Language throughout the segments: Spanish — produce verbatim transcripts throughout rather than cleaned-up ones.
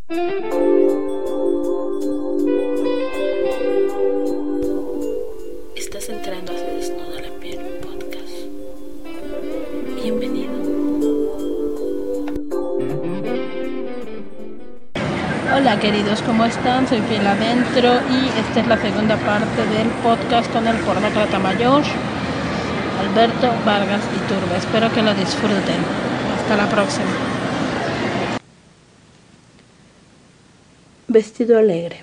Estás entrando a Se Desnuda la Piel podcast. Bienvenido. Hola queridos, ¿cómo están? Soy Piel Adentro y esta es la segunda parte del podcast con el pornócrata mayor Alberto Vargas Iturbe. Espero que lo disfruten. Hasta la próxima. Vestido alegre.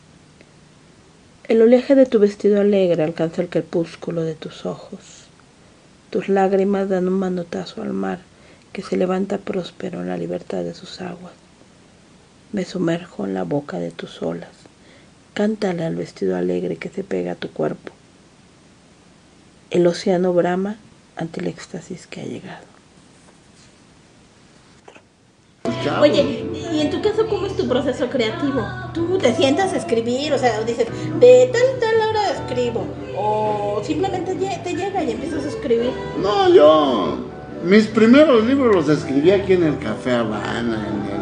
El oleaje de tu vestido alegre alcanza el crepúsculo de tus ojos. Tus lágrimas dan un manotazo al mar que se levanta próspero en la libertad de sus aguas. Me sumerjo en la boca de tus olas. Cántale al vestido alegre que se pega a tu cuerpo. El océano brama ante el éxtasis que ha llegado. Oye, y en tu caso, ¿cómo es tu proceso creativo? ¿Tú te sientas a escribir? O sea, dices, de tal tal hora escribo. O simplemente te llega y empiezas a escribir. No, yo... Mis primeros libros los escribí aquí en el Café Habana,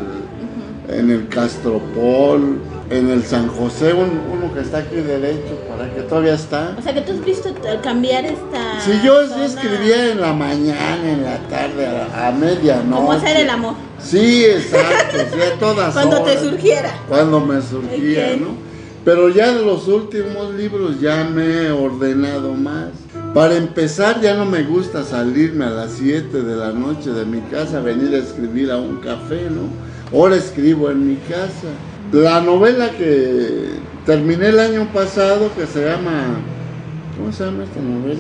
en el, uh-huh. en el Castropol, en el San José, un, uno que está aquí derecho, para que todavía está. O sea, que tú has visto cambiar esta... Sí, yo zona... escribía en la mañana, en la tarde, a, a medianoche. ¿Cómo hacer el amor? Sí, exacto, sí, a todas Cuando horas. te surgiera. Cuando me surgía, okay. ¿no? Pero ya de los últimos libros ya me he ordenado más. Para empezar, ya no me gusta salirme a las siete de la noche de mi casa, venir a escribir a un café, ¿no? Ahora escribo en mi casa. La novela que terminé el año pasado, que se llama... ¿Cómo se llama esta novela?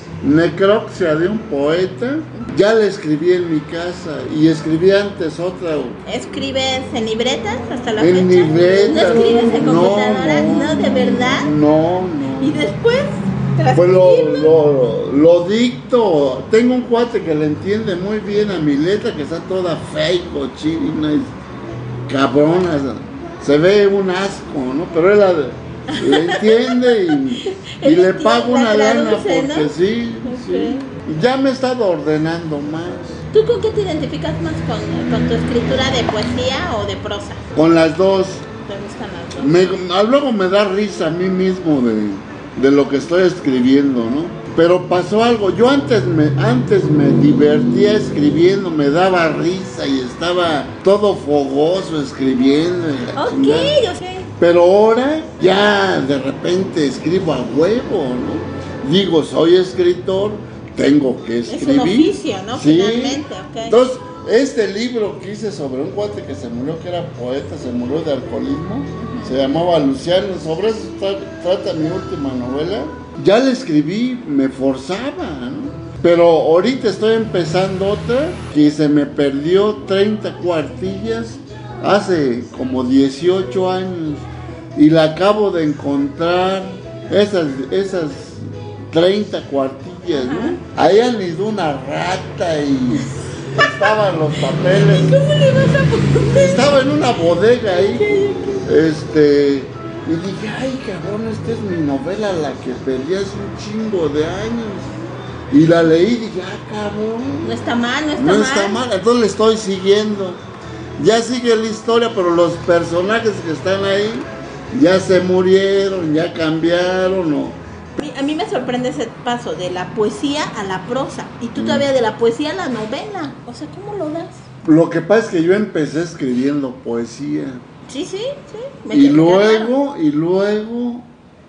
Necropsia de un poeta. Ya la escribí en mi casa y escribí antes otra. ¿Escribes en libretas hasta la en fecha? Libretas, ¿No escribes en computadora? No, no, ¿no de verdad? No, no. ¿Y después? Pues lo, lo, lo dicto. Tengo un cuate que le entiende muy bien a mi letra, que está toda fea y cochina y cabrona. Se ve un asco, ¿no? Pero él la, le entiende y, y le pago una lana porque ¿no? sí, okay. sí. Ya me he estado ordenando más. ¿Tú con qué te identificas más? ¿Con, con tu escritura de poesía o de prosa? Con las dos. ¿Te gustan las dos? Me, luego me da risa a mí mismo de, de lo que estoy escribiendo, ¿no? Pero pasó algo. Yo antes me, antes me divertía escribiendo, me daba risa y estaba todo fogoso escribiendo. Ok, yo sé. Pero ahora ya de repente escribo a huevo, ¿no? Digo, soy escritor, tengo que escribir. Es un oficio, ¿no? Sí. Finalmente, ok. Entonces, este libro que hice sobre un cuate que se murió, que era poeta, se murió de alcoholismo, uh-huh. se llamaba Luciano, sobre eso tra- trata mi última novela. Ya la escribí, me forzaba, ¿no? Pero ahorita estoy empezando otra que se me perdió treinta cuartillas hace como dieciocho años y la acabo de encontrar, esas, esas treinta cuartillas, ¿no? Ahí han ido una rata y estaban los papeles. ¿Cómo le vas a poner? Estaba en una bodega ahí, este... Y dije, ay cabrón, esta es mi novela, la que perdí hace un chingo de años. Y la leí y dije, ah cabrón. No está mal, no está no mal. No está mal, entonces le estoy siguiendo. Ya sigue la historia, pero los personajes que están ahí ya se murieron, ya cambiaron. ¿no? A mí me sorprende ese paso de la poesía a la prosa. Y tú todavía de la poesía a la novela. O sea, ¿cómo lo das? Lo que pasa es que yo empecé escribiendo poesía. Sí, sí, sí. Me y luego, y luego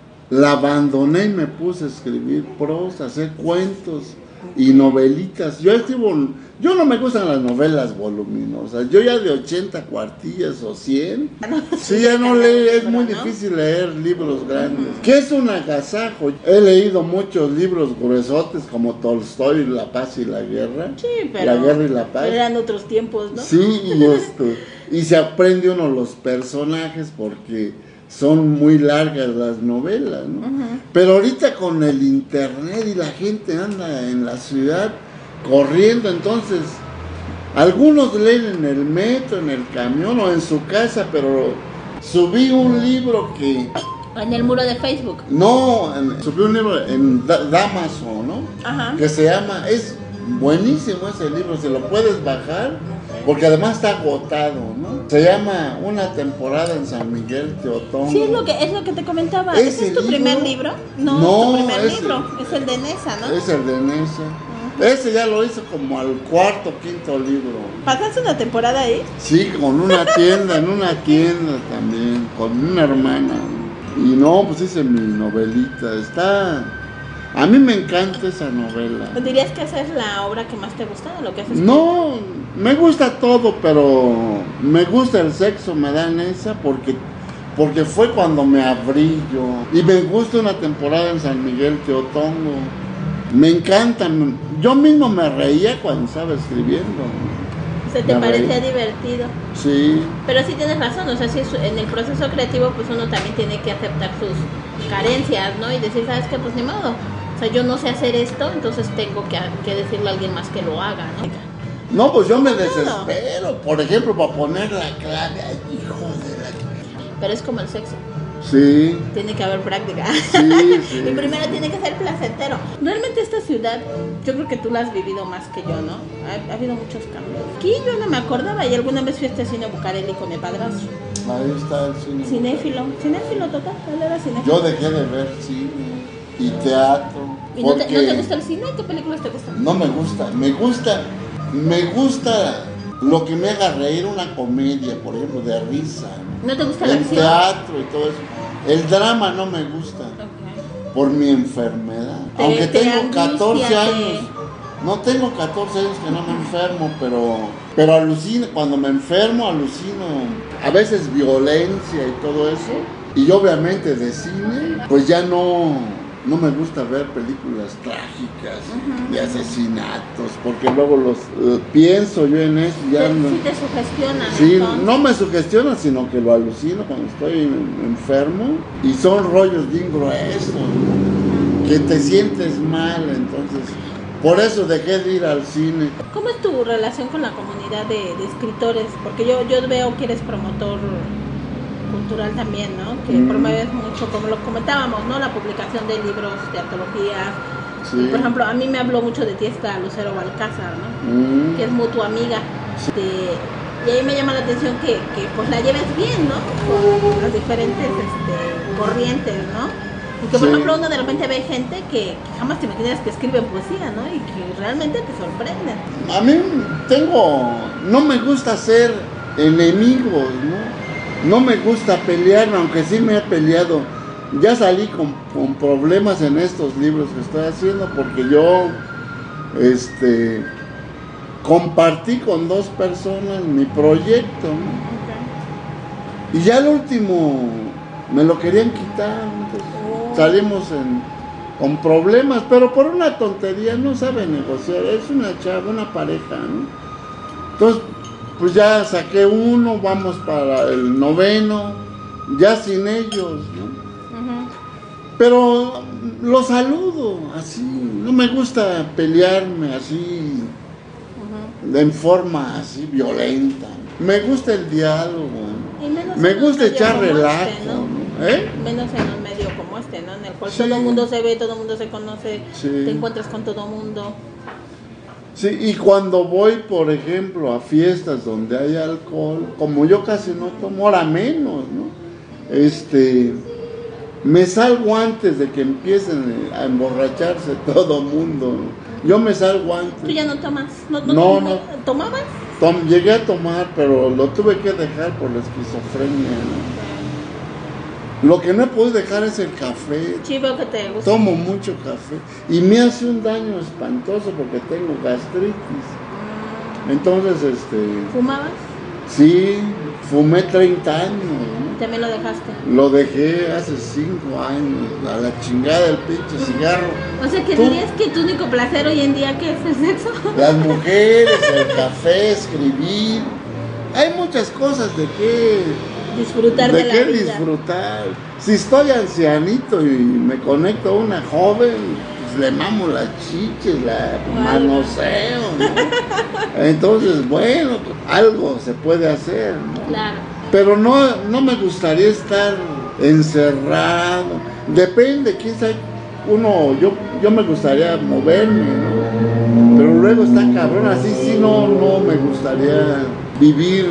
la abandoné y me puse a escribir prosa, hacer cuentos y novelitas. Yo escribo, yo no me gustan las novelas voluminosas. Yo ya de ochenta cuartillas o cien, sí, ya no leo, es muy difícil leer libros grandes. ¿Qué es un agasajo? He leído muchos libros gruesotes como Tolstoy, La Paz y la Guerra. Sí, pero La Guerra y la Paz. Eran otros tiempos, ¿no? Sí, y esto... Y se aprende uno los personajes porque son muy largas las novelas, ¿no? Uh-huh. Pero ahorita con el internet y la gente anda en la ciudad corriendo, entonces algunos leen en el metro, en el camión o en su casa, pero subí un libro que... En el muro de Facebook. No, en, subí un libro en da- Damaso, ¿no? Ajá. Que se llama, es buenísimo ese libro, se lo puedes bajar. porque además está agotado, ¿no? Se llama Una temporada en San Miguel Teotongo. Sí, es lo que, es lo que te comentaba. ¿Ese ¿Ese es tu libro? primer libro? No, No, tu primer ese- libro. Es el de Nesa, ¿no? Es el de Nesa. Ese ya lo hice como al cuarto, quinto libro. ¿Pasaste una temporada ahí? Sí, con una tienda, en una tienda también, con una hermana. Y no, pues hice mi novelita. Está... A mí me encanta esa novela. ¿Dirías que esa es la obra que más te gusta de lo que haces? No, me gusta todo, pero me gusta el sexo, me dan esa, porque, porque fue cuando me abrí yo. Y me gusta Una temporada en San Miguel Teotongo. Me encantan. Yo mismo me reía cuando estaba escribiendo. ¿Se te Me parecía reí. divertido? Sí. Pero sí tienes razón, o sea, sí, su- en el proceso creativo pues uno también tiene que aceptar sus carencias, ¿no? Y decir, ¿sabes qué? Pues ni modo. O sea, yo no sé hacer esto, entonces tengo que, que decirle a alguien más que lo haga, ¿no? No, pues yo me Claro. desespero. Por ejemplo, para poner la clave. Ay, hijo de la... Pero es como el sexo, Sí, tiene que haber práctica. sí, sí. Y primero tiene que ser placentero. Realmente esta ciudad, yo creo que tú la has vivido más que yo, ¿no? Ha, ha habido muchos cambios. Aquí yo no me acordaba y alguna vez fui a este cine Bucareli con mi padrastro. Ahí está el cine. Cinéfilo, cinéfilo total, él era cinéfilo. Yo dejé de ver cine y teatro. ¿Y no te, porque no te gusta el cine? ¿Qué películas te gustan? No me gusta, me gusta, me gusta lo que me haga reír, una comedia, por ejemplo, de risa. ¿No te gusta la El acción? teatro y todo eso. El drama no me gusta Ok. por mi enfermedad. Te- Aunque te tengo angustia, catorce te- años. No tengo catorce años que no me enfermo, pero, pero alucino, cuando me enfermo alucino a veces violencia y todo eso. Y obviamente de cine, pues ya no, no me gusta ver películas trágicas de asesinatos, porque luego los eh, pienso yo en eso y ya Te- no. sí te sugestionan. Sí, entonces. no me sugestiona, sino que lo alucino cuando estoy enfermo y son rollos bien gruesos, que te sientes mal, entonces por eso dejé de ir al cine. ¿Cómo es tu relación con la comunidad de, de escritores? Porque yo, yo veo que eres promotor cultural también, ¿no? Que Mm. promueves mucho, como lo comentábamos, ¿no? La publicación de libros, de antologías. Sí. Y, por ejemplo, a mí me habló mucho de ti esta Lucero Balcázar, ¿no? Mm. Que es mutua amiga. De- y ahí me llama la atención que, que pues la lleves bien, ¿no? Con las diferentes este, corrientes, ¿no? Y que por Sí. ejemplo uno de repente ve gente que, que jamás te imaginas que escribe poesía, ¿no? Y que realmente te sorprenden. A mí tengo, no me gusta ser enemigos, ¿no? No me gusta pelearme, aunque sí me he peleado. Ya salí con, con problemas en estos libros que estoy haciendo porque yo, este, compartí con dos personas mi proyecto, ¿no? Y ya el último me lo querían quitar, entonces Oh. salimos en, con problemas, pero por una tontería, no sabe negociar, es una chava, una pareja, ¿no? Entonces, pues ya saqué uno, vamos para el noveno, ya sin ellos, ¿no? Ujú. Pero lo saludo así, no me gusta pelearme así, Ujú. en forma así violenta. Me gusta el diálogo, Y menos me en un gusta medio echar como relajo, este, ¿no? ¿no? ¿Eh? Menos en un medio como este, ¿no? En el cual Sí. todo el mundo se ve, todo el mundo se conoce, Sí. te encuentras con todo el mundo. Sí, y cuando voy, por ejemplo, a fiestas donde hay alcohol, como yo casi no tomo, ahora menos, ¿no? Este, me salgo antes de que empiecen a emborracharse todo mundo, ¿no? Yo me salgo Tú antes. ya no tomas, ¿no? ¿No, No, tomas- no. ¿Tomabas? Tom- llegué a tomar, pero lo tuve que dejar por la esquizofrenia, ¿no? Lo que no puedo dejar es el café. Sí, veo que te gusta. Tomo mucho café y me hace un daño espantoso porque tengo gastritis. Entonces, este, ¿Fumabas? sí, fumé treinta años, ¿no? También lo dejaste. Lo dejé hace cinco años, a la chingada del pinche cigarro. O sea, que ¿Tú? dirías que tu único placer hoy en día, ¿qué es el sexo? Las mujeres, el café, escribir. Hay muchas cosas de qué, Disfrutar de, de la qué vida. disfrutar. Si estoy ancianito y me conecto a una joven, pues le mamo las chiches, la manoseo, ¿no? Entonces, bueno, algo se puede hacer, ¿no? Claro. Pero no, no me gustaría estar encerrado. Depende, quién sabe. Uno, yo, yo me gustaría moverme, ¿no? Pero luego está cabrón, así sí no, no me gustaría vivir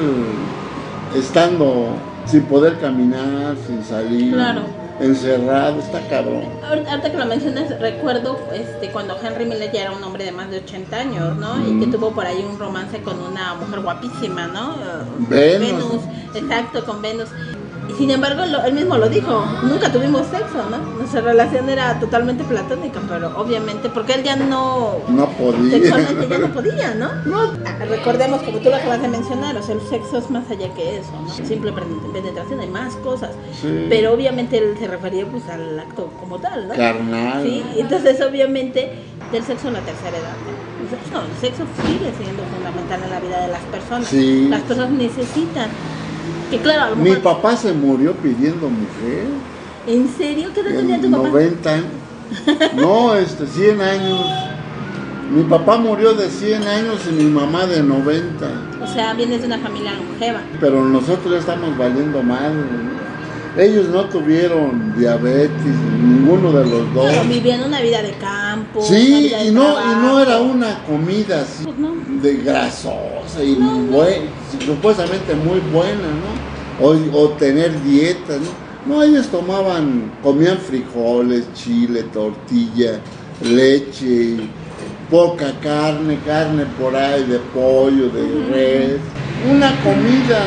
estando sin poder caminar, sin salir, claro, encerrado, está cabrón. Ahorita que lo mencionas, recuerdo este, cuando Henry Miller ya era un hombre de más de ochenta años, ¿no? Mm. Y que tuvo por ahí un romance con una mujer guapísima, ¿no? Venus. Venus, exacto, con Venus. Y sin embargo, lo, él mismo lo dijo, nunca tuvimos sexo, ¿no? Nuestra relación era totalmente platónica, pero obviamente, porque él ya no... No podía. Sexualmente ya no podía, ¿no? No. Recordemos, como tú lo acabas de mencionar, o sea, el sexo es más allá que eso, ¿no? Sí. Simple penetración, hay más cosas. Sí. Pero obviamente él se refería pues al acto como tal, ¿no? Carnal. Sí, entonces obviamente del sexo en la tercera edad, ¿no? No, el sexo sigue siendo fundamental en la vida de las personas. Sí. Las personas necesitan... Que claro, a lo Mi mejor... papá se murió pidiendo mujer. ¿En serio? ¿Qué edad tenía tu papá? noventa años. No, este, cien años. Mi papá murió de cien años y mi mamá de noventa. O sea, vienes de una familia longeva. Pero nosotros ya estamos valiendo mal. Ellos no tuvieron diabetes, ninguno de los dos. Pero vivían una vida de campo. Sí, una vida de y, no, trabajo. y no era una comida así, pues no. de grasosa y no, no. Buen, supuestamente muy buena, ¿no? O, o tener dietas, ¿no? No, ellos tomaban, comían frijoles, chile, tortilla, leche, poca carne, carne por ahí de pollo, de uh-huh. res. Una comida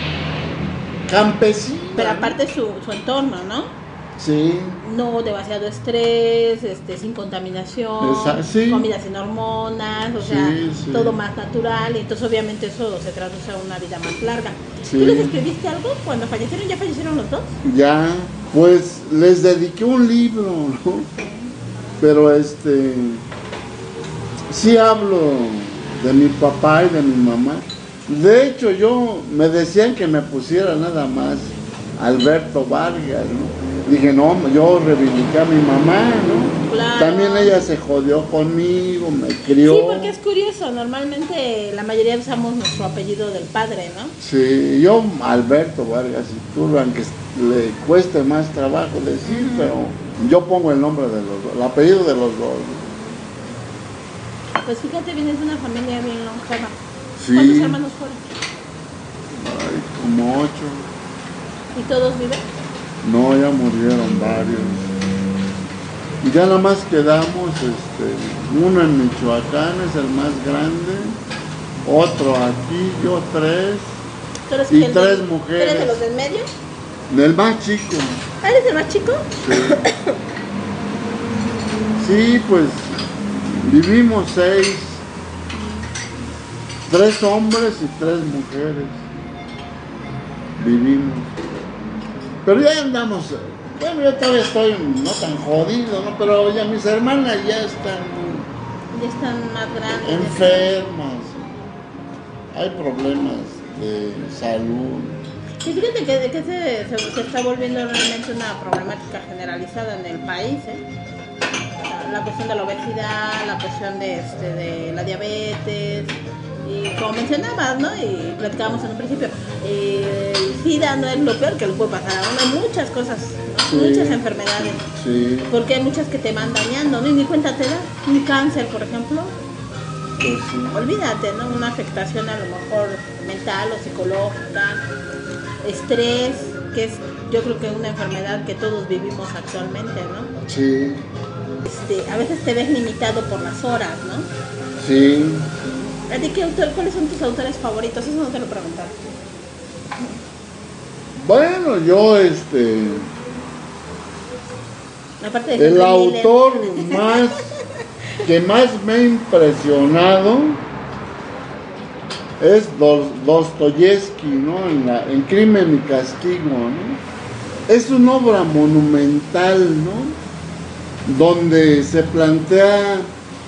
campesina. Pero aparte su, su entorno, ¿no? Sí. No demasiado estrés, este, sin contaminación, Esa, sí. comida sin hormonas, o sí, sea, sí. todo más natural, y entonces obviamente eso se traduce a una vida más larga. Sí. ¿Tú les escribiste algo cuando fallecieron? ¿Ya fallecieron los dos? Ya, pues les dediqué un libro, ¿no? Pero este, sí hablo de mi papá y de mi mamá. De hecho, yo me decían que me pusiera nada más Alberto Vargas, ¿no? Dije, no, yo reivindiqué a mi mamá, ¿no? Claro. También ella se jodió conmigo, me crió. Sí, porque es curioso, normalmente la mayoría usamos nuestro apellido del padre, ¿no? Sí, yo Alberto Vargas, y tú, aunque le cueste más trabajo decir, uh-huh. pero yo pongo el nombre de los dos, el apellido de los dos. Pues fíjate, vienes de una familia bien longeva. Sí. ¿Cuántos hermanos fueron? Ay, como ocho. ¿Y todos viven? No, ya murieron varios. Y ya nada más quedamos, este, uno en Michoacán, es el más grande, otro aquí, yo tres, y tres del, mujeres. ¿Eres de los del medio? Del más chico. ¿Ah, eres el más chico? Sí. Sí, pues vivimos seis, tres hombres y tres mujeres. Vivimos. Pero ya andamos, bueno, yo todavía estoy no tan jodido, ¿no? Pero ya mis hermanas ya están... Ya están más grandes. Enfermas. Hay problemas de salud. Y fíjate que, que se, se, se está volviendo realmente una problemática generalizada en el país, ¿eh? La, la cuestión de la obesidad, la cuestión de, este, de la diabetes... Y como mencionabas, ¿no? Y platicábamos en un principio, eh, el SIDA no es lo peor que le puede pasar a uno, hay muchas cosas, ¿no? Sí, muchas enfermedades, sí. Porque hay muchas que te van dañando, ¿no? Y ni cuenta te da, un cáncer, por ejemplo, pues sí. Olvídate, ¿no? Una afectación a lo mejor mental o psicológica, estrés, que es yo creo que una enfermedad que todos vivimos actualmente, ¿no? Sí. Este, a veces te ves limitado por las horas, ¿no? Sí. ¿A ti qué autor, cuáles son tus autores favoritos? Eso no te lo preguntaron. Bueno, yo este... Aparte de el autor más que más me ha impresionado es Dostoyevsky, ¿no? En, la, en Crimen y Castigo, ¿no? Es una obra monumental, ¿no? Donde se plantea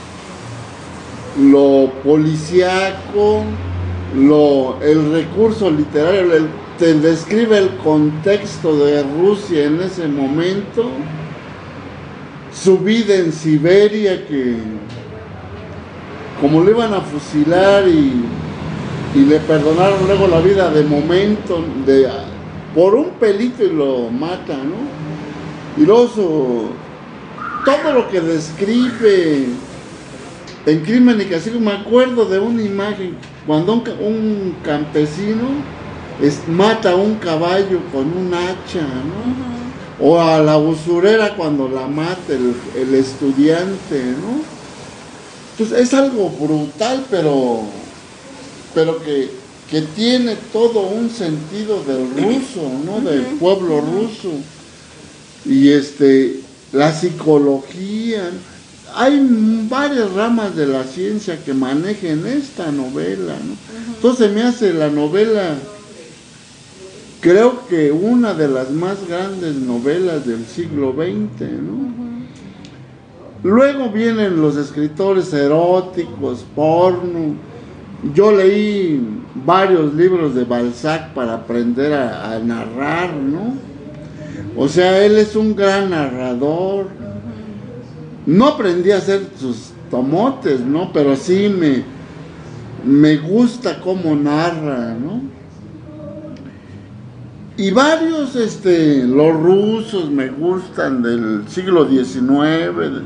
lo policíaco, lo, el recurso literario, el, te describe el contexto de Rusia en ese momento, su vida en Siberia, que como le iban a fusilar y, y le perdonaron luego la vida de momento, de, por un pelito y lo mata, ¿no? Y luego su, todo lo que describe En Crimen y Castigo me acuerdo de una imagen, cuando un, un campesino es, mata a un caballo con un hacha, ¿no? Uh-huh. O a la usurera cuando la mata el, el estudiante, ¿no? Entonces es algo brutal, pero, pero que, que tiene todo un sentido del ruso, ¿no? Uh-huh. Del pueblo ruso. Y este, la psicología... Hay varias ramas de la ciencia que manejen esta novela, ¿no? Uh-huh. Entonces me hace la novela, creo que una de las más grandes novelas del siglo veinte, ¿no? Uh-huh. Luego vienen los escritores eróticos, porno. Yo leí varios libros de Balzac para aprender a, a narrar, ¿no? O sea, él es un gran narrador. No aprendí a hacer sus tomotes, ¿no? Pero sí me, me gusta cómo narra, ¿no? Y varios, este, los rusos me gustan del siglo diecinueve.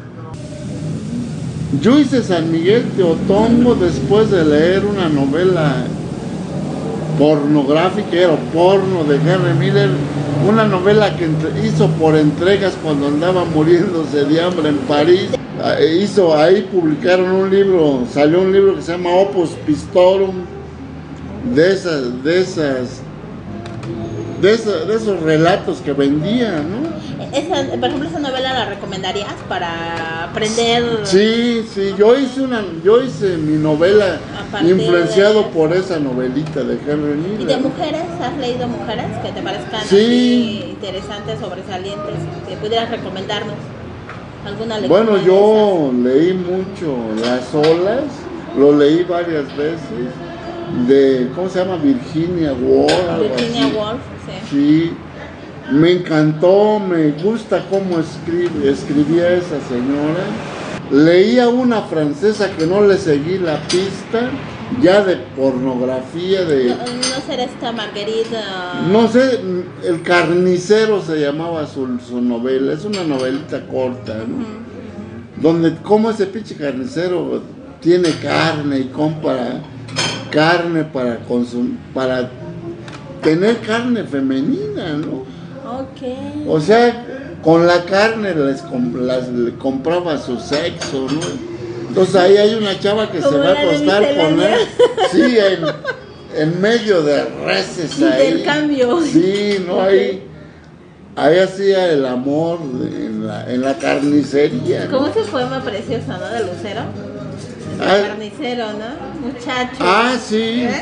Yo hice San Miguel Teotongo después de leer una novela pornográfica, era porno de Henry Miller, una novela que hizo por entregas cuando andaba muriéndose de hambre en París. Hizo, ahí publicaron un libro, salió un libro que se llama Opus Pistorum, de esas, de esas, de, esa, de esos relatos que vendía, ¿no? Esa, por ejemplo, esa novela la recomendarías para aprender. Sí, sí, yo hice una, yo hice mi novela influenciado de... por esa novelita de Henry Miller. ¿Y de mujeres? ¿Has leído mujeres que te parezcan sí. así interesantes, sobresalientes, que pudieras recomendarnos? ¿Alguna lectura? Bueno, yo leí mucho Las Olas, lo leí varias veces, de, ¿cómo se llama? Virginia Woolf. Virginia Woolf, sí. Sí. Me encantó, me gusta cómo escribe, escribía esa señora. Leía una francesa que no le seguí la pista, ya de pornografía, de... No, no será esta Marguerite... No sé, El Carnicero se llamaba su, su novela, es una novelita corta, ¿no? Uh-huh. Donde como ese pinche carnicero tiene carne y compra carne para consumir, para tener carne femenina, ¿no? Okay. O sea, con la carne les, las, les compraba su sexo, ¿no? Entonces ahí hay una chava que se va a acostar con él, sí, en, en medio de reces ahí. Intercambio. Sí, ¿no? Ahí, ahí hacía el amor en la, en la carnicería, ¿no? ¿Cómo ese poema precioso, ¿no? De Lucero. El ah, carnicero, ¿no? Muchacho. Ah, sí, ¿eh?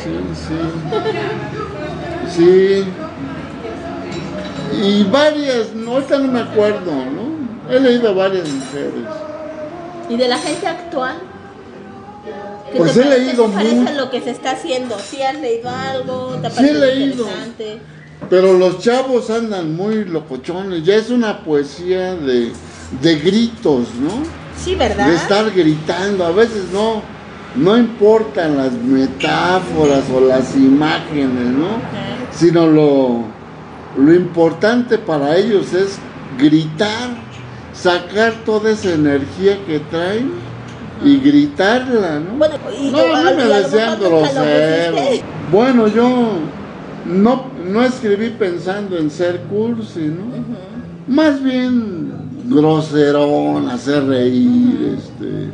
sí, sí. Sí. Y varias, no, ahorita no me acuerdo, ¿no? He leído varias mujeres. ¿Y de la gente actual? Pues he leído mucho. ¿Qué te parece lo que se está haciendo? ¿Sí has leído algo? ¿Te parece sí he leído, interesante? Pero los chavos andan muy locochones. Ya es una poesía de, de gritos, ¿no? Sí, ¿verdad? De estar gritando. A veces no, no importan las metáforas o las imágenes, ¿no? Okay. Sino lo... Lo importante para ellos es gritar, sacar toda esa energía que traen y gritarla, ¿no? Bueno, y no, no me decían grosero. Bueno, yo no, no escribí pensando en ser cursi, ¿no? Uh-huh. Más bien groserón, hacer reír, uh-huh. este,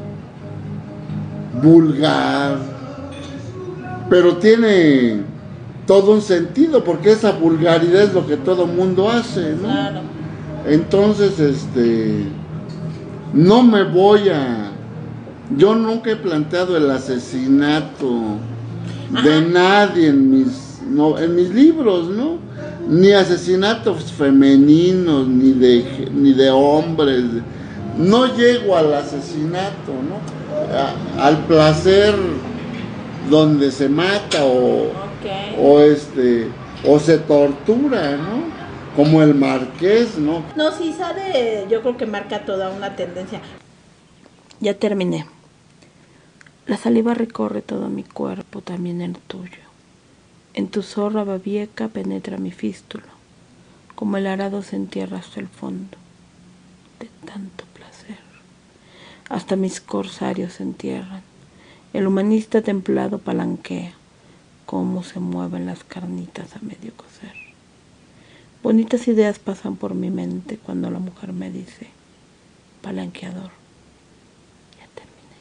vulgar, pero tiene todo un sentido, porque esa vulgaridad es lo que todo mundo hace, ¿no? Claro. Entonces, este, no me voy a, yo nunca he planteado el asesinato Ajá. de nadie en mis, no, en mis libros, ¿no? Ni asesinatos femeninos, ni de, ni de hombres, no llego al asesinato, ¿no? A, al placer donde se mata o Okay. o este o se tortura, ¿no? Como el Marqués, ¿no? No, sí, sabe, yo creo que marca toda una tendencia. Ya terminé. La saliva recorre todo mi cuerpo, también el tuyo. En tu zorra babieca penetra mi fístula, como el arado se entierra hasta el fondo. De tanto placer. hasta mis corsarios se entierran. El humanista templado palanquea cómo se mueven las carnitas a medio cocer. Bonitas ideas pasan por mi mente cuando la mujer me dice, palanqueador, ya terminé.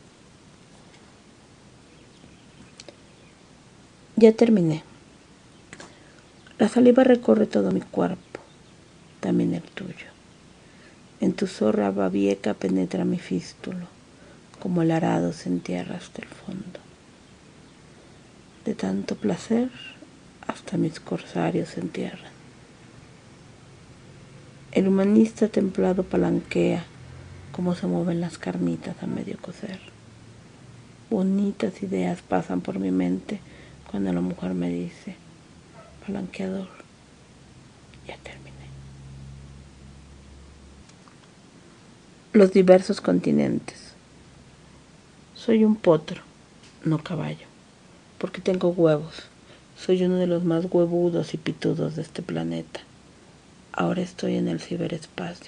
Ya terminé. La saliva recorre todo mi cuerpo, también el tuyo. En tu zorra babieca penetra mi fístulo, como el arado se entierra hasta el fondo. De tanto placer, hasta mis corsarios se entierran. El humanista templado palanquea cómo se mueven las carnitas a medio cocer. Bonitas ideas pasan por mi mente cuando la mujer me dice, palanqueador, ya terminé. Los diversos continentes. Soy un potro, no caballo, porque tengo huevos. Soy uno de los más huevudos y pitudos de este planeta. Ahora estoy en el ciberespacio.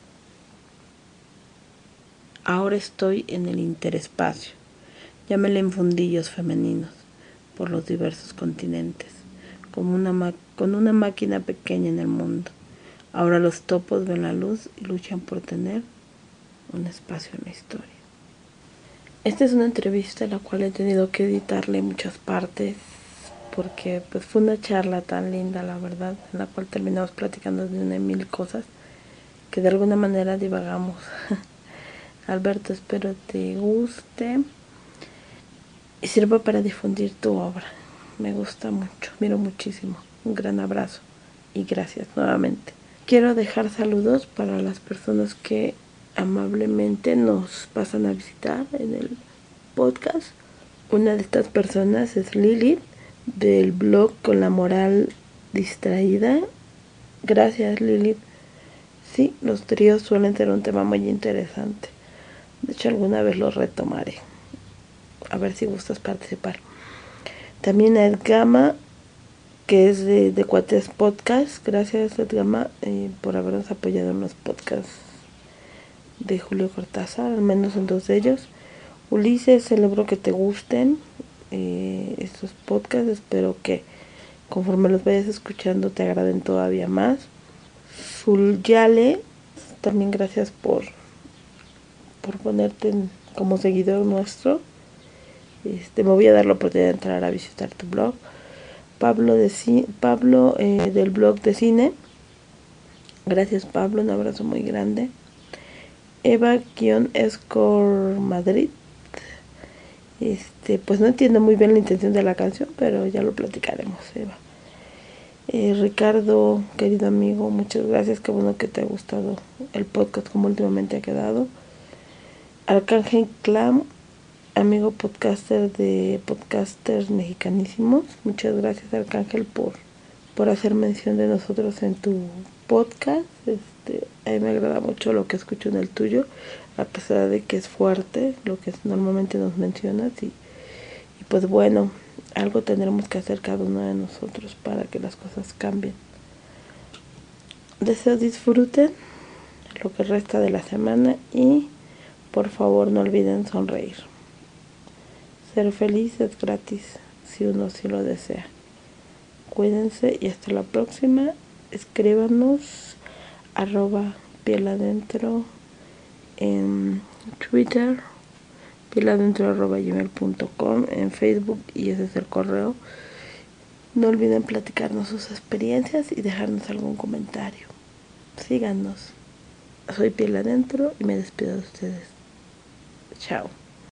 Ahora estoy en el interespacio. Llámele en fundillos femeninos por los diversos continentes, como una con una máquina pequeña en el mundo. Ahora los topos ven la luz y luchan por tener un espacio en la historia. Esta es una entrevista en la cual he tenido que editarle muchas partes porque pues fue una charla tan linda, la verdad, en la cual terminamos platicando de una y mil cosas que de alguna manera divagamos. Alberto, espero te guste y sirva para difundir tu obra. Me gusta mucho, miro muchísimo. Un gran abrazo y gracias nuevamente. Quiero dejar saludos para las personas que amablemente nos pasan a visitar en el podcast. Una de estas personas es Lili, del blog Con la Moral Distraída. Gracias, Lili. Sí, los tríos suelen ser un tema muy interesante. De hecho, alguna vez los retomaré. A ver si gustas participar. También a Edgama, que es de, de Cuates Podcast. Gracias, Edgama, eh, por habernos apoyado en los podcasts de Julio Cortázar, al menos en dos de ellos. Ulises, celebro que te gusten eh, estos podcasts. Espero que conforme los vayas escuchando te agraden todavía más. Zulyale, también gracias por por ponerte en, como seguidor nuestro. Este, me voy a dar la oportunidad de entrar a visitar tu blog. Pablo, de, Pablo eh, del blog de cine. Gracias, Pablo, un abrazo muy grande. Eva-Escor Madrid. Este, pues no entiendo muy bien la intención de la canción, pero ya lo platicaremos, Eva. Eh, Ricardo, querido amigo, muchas gracias. Qué bueno que te ha gustado el podcast como últimamente ha quedado. Arcángel Clam, amigo podcaster de Podcasters Mexicanísimos. Muchas gracias, Arcángel, por, por hacer mención de nosotros en tu podcast. Este, a mí me agrada mucho lo que escucho en el tuyo, a pesar de que es fuerte lo que normalmente nos mencionas. Y, y pues bueno, algo tendremos que hacer cada uno de nosotros para que las cosas cambien. Deseo disfruten lo que resta de la semana y por favor no olviden sonreír. Ser feliz es gratis si uno sí lo desea. Cuídense y hasta la próxima. Escríbanos arroba piel adentro en Twitter, piel adentro arroba gmail punto com, en Facebook, y ese es el correo. No olviden platicarnos sus experiencias y dejarnos algún comentario. Síganos. Soy Piel Adentro y me despido de ustedes. Chao.